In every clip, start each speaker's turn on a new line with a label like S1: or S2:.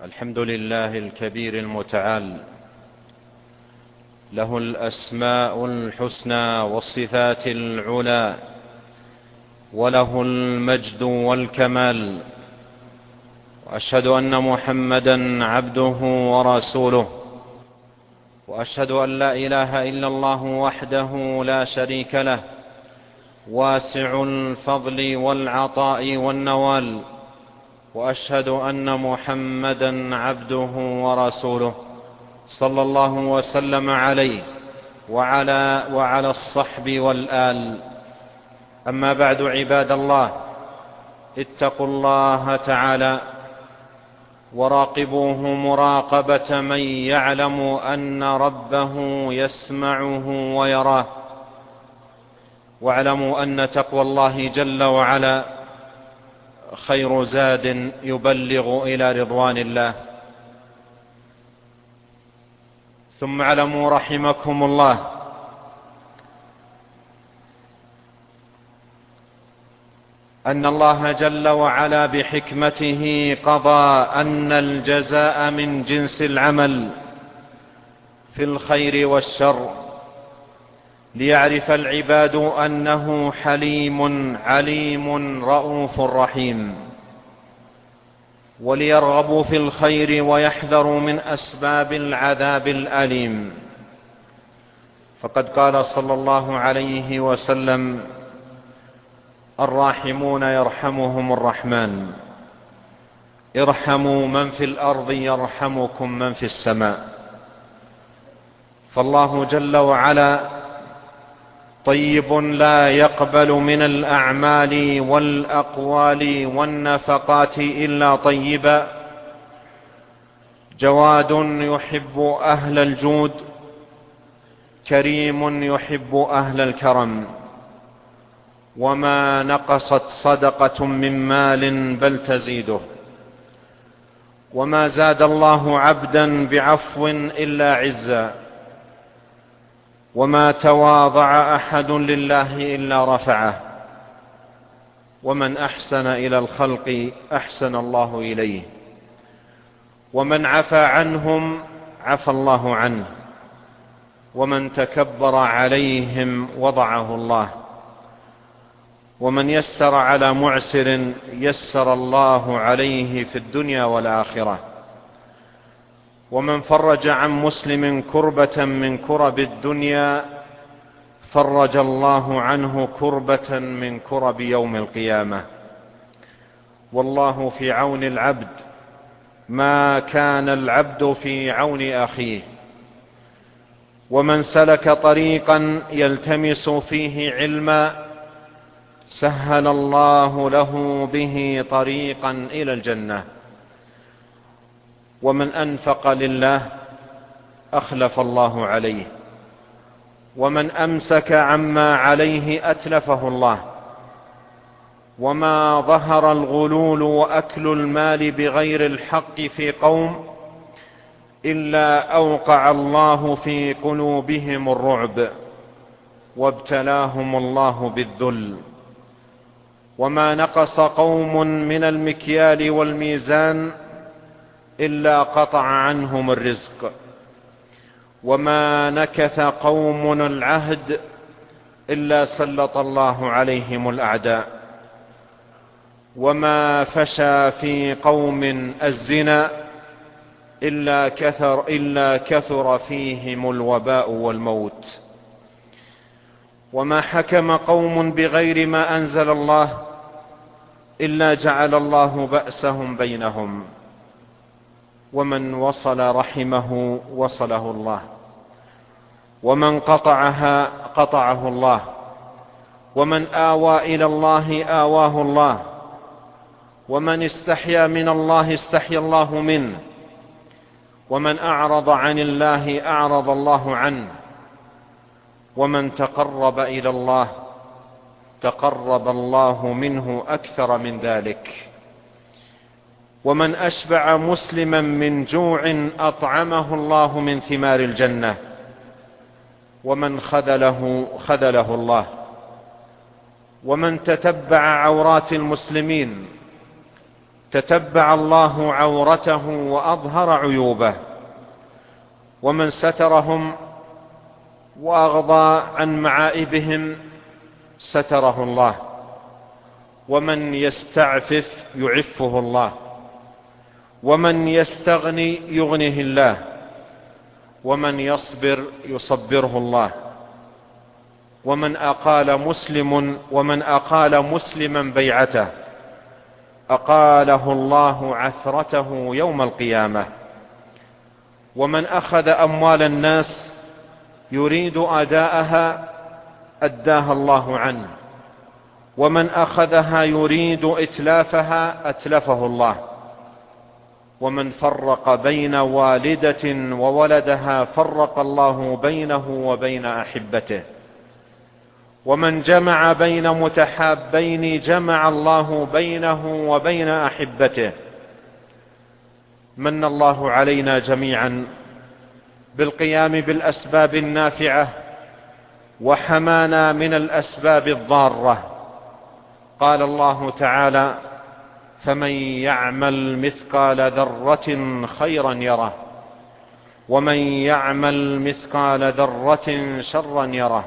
S1: الحمد لله الكبير المتعال، له الأسماء الحسنى والصفات العلى، وله المجد والكمال. وأشهد أن محمدا عبده ورسوله، وأشهد أن لا إله إلا الله وحده لا شريك له، واسع الفضل والعطاء والنوال. وأشهد أن محمدا عبده ورسوله، صلى الله وسلم عليه وعلى الصحب والآل. أما بعد، عباد الله، اتقوا الله تعالى وراقبوه مراقبة من يعلم أن ربه يسمعه ويراه. واعلموا أن تقوى الله جل وعلا خير زاد يبلغ إلى رضوان الله. ثم اعلموا رحمكم الله أن الله جل وعلا بحكمته قضى أن الجزاء من جنس العمل في الخير والشر، ليعرف العباد أنه حليم عليم رؤوف رحيم، وليرغبوا في الخير ويحذروا من أسباب العذاب الأليم. فقد قال صلى الله عليه وسلم: الراحمون يرحمهم الرحمن، ارحموا من في الأرض يرحمكم من في السماء. فالله جل وعلا طيب لا يقبل من الأعمال والأقوال والنفقات إلا طيبا، جواد يحب أهل الجود، كريم يحب أهل الكرم. وما نقصت صدقة من مال بل تزيده، وما زاد الله عبدا بعفو إلا عزا، وما تواضع أحد لله إلا رفعه. ومن أحسن إلى الخلق أحسن الله إليه، ومن عفا عنهم عفى الله عنه، ومن تكبر عليهم وضعه الله، ومن يسر على معسر يسر الله عليه في الدنيا والآخرة، ومن فرج عن مسلم كربة من كرب الدنيا فرج الله عنه كربة من كرب يوم القيامة. والله في عون العبد ما كان العبد في عون أخيه. ومن سلك طريقا يلتمس فيه علما سهل الله له به طريقا إلى الجنة. ومن أنفق لله أخلف الله عليه، ومن أمسك عما عليه أتلفه الله. وما ظهر الغلول وأكل المال بغير الحق في قوم إلا أوقع الله في قلوبهم الرعب، وابتلاهم الله بالذل. وما نقص قوم من المكيال والميزان إلا قطع عنهم الرزق. وما نكث قوم العهد إلا سلط الله عليهم الأعداء. وما فشى في قوم الزنا إلا كثر فيهم الوباء والموت. وما حكم قوم بغير ما أنزل الله إلا جعل الله بأسهم بينهم. ومن وصل رحمه وصله الله، ومن قطعها قطعه الله، ومن آوى إلى الله آواه الله، ومن استحيا من الله استحيا الله منه، ومن أعرض عن الله أعرض الله عنه، ومن تقرب إلى الله تقرب الله منه أكثر من ذلك. ومن أشبع مسلما من جوع أطعمه الله من ثمار الجنة، ومن خذله الله. ومن تتبع عورات المسلمين تتبع الله عورته وأظهر عيوبه، ومن سترهم وأغضى عن معائبهم ستره الله، ومن يستعفف يعفه الله، ومن يستغني يغنيه الله، ومن يصبر يصبره الله، ومن أقال مسلما بيعته أقاله الله عثرته يوم القيامة، ومن أخذ أموال الناس يريد أداءها أداها الله عنه، ومن أخذها يريد إتلافها أتلفه الله، ومن فرق بين والدة وولدها فرق الله بينه وبين أحبته، ومن جمع بين متحابين جمع الله بينه وبين أحبته. من الله علينا جميعا بالقيام بالأسباب النافعة، وحمانا من الأسباب الضارة. قال الله تعالى: فمن يعمل مثقال ذرة خيرا يره، ومن يعمل مثقال ذرة شرا يره.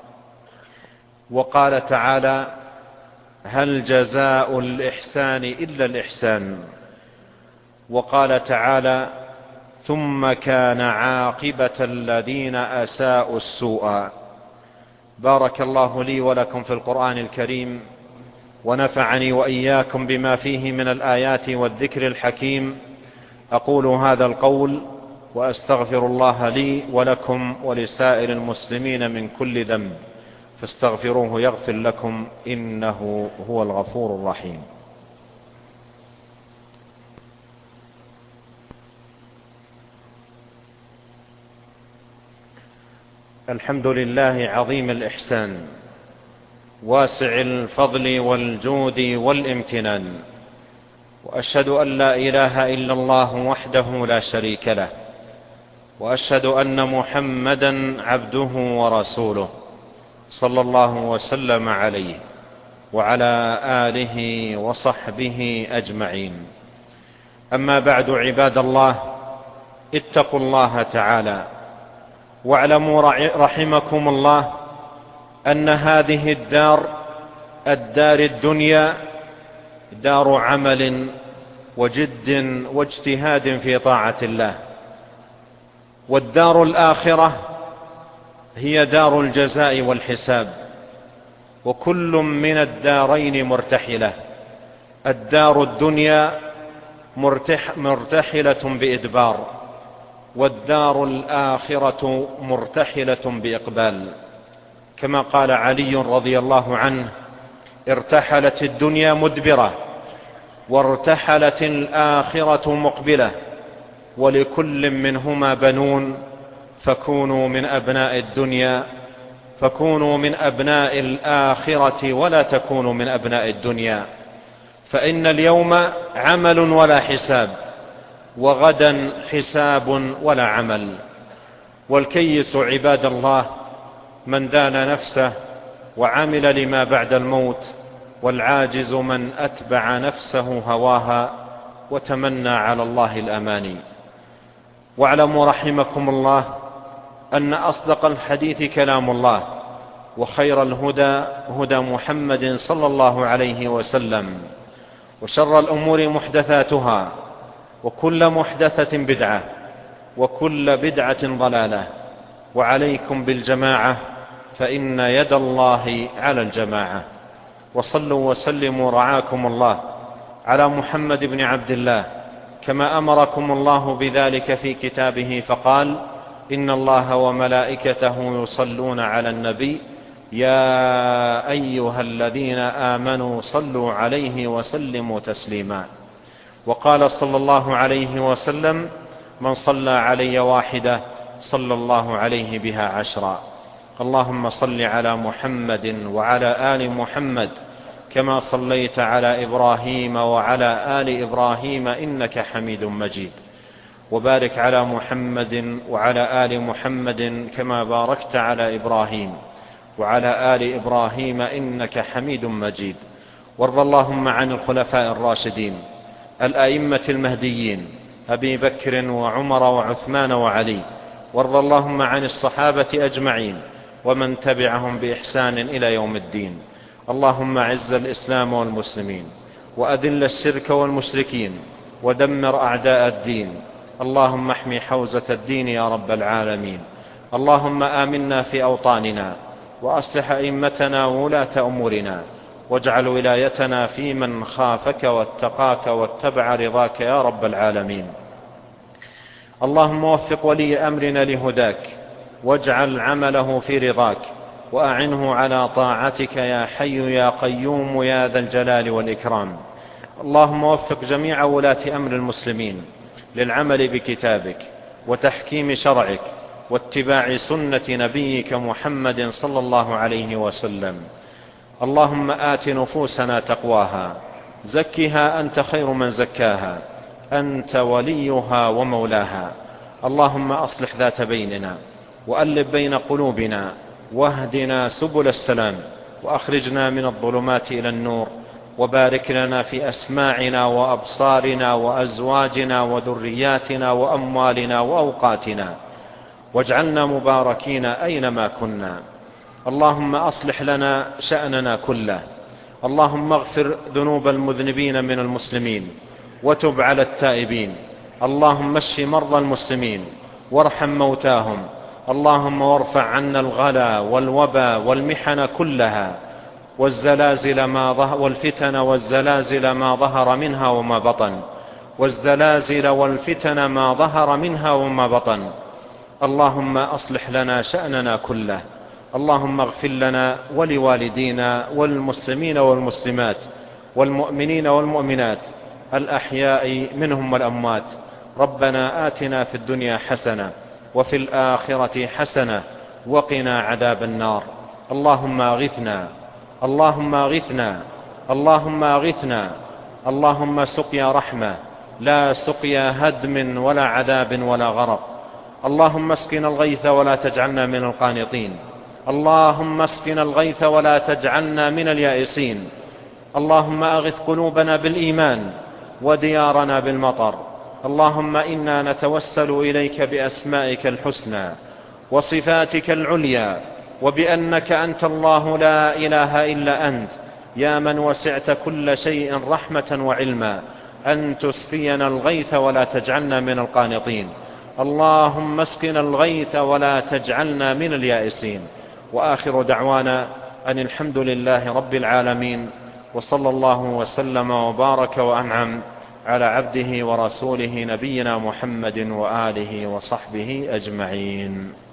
S1: وقال تعالى: هل جزاء الإحسان إلا الإحسان. وقال تعالى: ثم كان عاقبة الذين أساءوا السوء. بارك الله لي ولكم في القرآن الكريم، ونفعني وإياكم بما فيه من الآيات والذكر الحكيم. أقول هذا القول وأستغفر الله لي ولكم ولسائر المسلمين من كل ذنب، فاستغفروه يغفر لكم، إنه هو الغفور الرحيم. الحمد لله عظيم الإحسان، واسع الفضل والجود والامتنان، وأشهد أن لا إله إلا الله وحده لا شريك له، وأشهد أن محمدا عبده ورسوله، صلى الله وسلم عليه وعلى آله وصحبه أجمعين. أما بعد، عباد الله، اتقوا الله تعالى، واعلموا رحمكم الله أن هذه الدار الدنيا دار عمل وجد واجتهاد في طاعة الله، والدار الآخرة هي دار الجزاء والحساب، وكل من الدارين مرتحلة. الدار الدنيا مرتحلة بإدبار، والدار الآخرة مرتحلة بإقبال، كما قال علي رضي الله عنه: ارتحلت الدنيا مدبرة، وارتحلت الآخرة مقبلة، ولكل منهما بنون، فكونوا من أبناء الآخرة ولا تكونوا من أبناء الدنيا، فإن اليوم عمل ولا حساب، وغدا حساب ولا عمل. والكيس عباد الله من دان نفسه وعمل لما بعد الموت، والعاجز من أتبع نفسه هواها وتمنى على الله الأماني. واعلموا رحمكم الله أن أصدق الحديث كلام الله، وخير الهدى هدى محمد صلى الله عليه وسلم، وشر الأمور محدثاتها، وكل محدثة بدعة، وكل بدعة ضلالة. وعليكم بالجماعة، فإن يد الله على الجماعة. وصلوا وسلموا رعاكم الله على محمد بن عبد الله، كما أمركم الله بذلك في كتابه، فقال: إن الله وملائكته يصلون على النبي، يا أيها الذين آمنوا صلوا عليه وسلموا تسليما. وقال صلى الله عليه وسلم: من صلى علي واحدة صلى الله عليه بها 10. اللهم صل على محمد وعلى آل محمد كما صليت على إبراهيم وعلى آل إبراهيم إنك حميد مجيد، وبارك على محمد وعلى آل محمد كما باركت على إبراهيم وعلى آل إبراهيم إنك حميد مجيد. وارض اللهم عن الخلفاء الراشدين الأئمة المهديين أبي بكر وعمر وعثمان وعلي، وارض اللهم عن الصحابة أجمعين ومن تبعهم بإحسان إلى يوم الدين. اللهم أعز الإسلام والمسلمين وأذل الشرك والمشركين ودمر أعداء الدين. اللهم احمي حوزة الدين يا رب العالمين. اللهم آمنا في أوطاننا وأصلح أئمتنا وولاة أمورنا، واجعل ولايتنا في من خافك واتقاك واتبع رضاك يا رب العالمين. اللهم وفق ولي أمرنا لهداك، واجعل عمله في رضاك، وأعنه على طاعتك يا حي يا قيوم يا ذا الجلال والإكرام. اللهم وفق جميع ولاة أمر المسلمين للعمل بكتابك وتحكيم شرعك واتباع سنة نبيك محمد صلى الله عليه وسلم. اللهم آت نفوسنا تقواها، زكها أنت خير من زكاها، أنت وليها ومولاها. اللهم أصلح ذات بيننا وألف بين قلوبنا، واهدنا سبل السلام، وأخرجنا من الظلمات إلى النور، وبارك لنا في أسماعنا وأبصارنا وأزواجنا وذرياتنا وأموالنا وأوقاتنا، واجعلنا مباركين أينما كنا. اللهم أصلح لنا شأننا كله. اللهم اغفر ذنوب المذنبين من المسلمين وتب على التائبين. اللهم اشف مرضى المسلمين وارحم موتاهم. اللهم وارفع عنا الغلا والوبا والمحن كلها والزلازل والفتن والزلازل ما ظهر منها وما بطن، والزلازل والفتن ما ظهر منها وما بطن. اللهم أصلح لنا شأننا كله. اللهم اغفر لنا ولوالدينا والمسلمين والمسلمات والمؤمنين والمؤمنات الأحياء منهم والأموات. ربنا آتنا في الدنيا حسنة وفي الآخرة حسنة وقنا عذاب النار. اللهم أغثنا، اللهم أغثنا، اللهم أغثنا. اللهم سقيا رحمة لا سقيا هدم ولا عذاب ولا غرق. اللهم اسقنا الغيث ولا تجعلنا من القانطين. اللهم اسقنا الغيث ولا تجعلنا من اليائسين. اللهم أغث قلوبنا بالإيمان وديارنا بالمطر. اللهم إنا نتوسل إليك بأسمائك الحسنى وصفاتك العليا، وبأنك أنت الله لا إله إلا أنت، يا من وسعت كل شيء رحمة وعلما، أن تسقينا الغيث ولا تجعلنا من القانطين. اللهم اسقنا الغيث ولا تجعلنا من اليائسين. وآخر دعوانا أن الحمد لله رب العالمين، وصلى الله وسلم وبارك وأنعم على عبده ورسوله نبينا محمد وآله وصحبه أجمعين.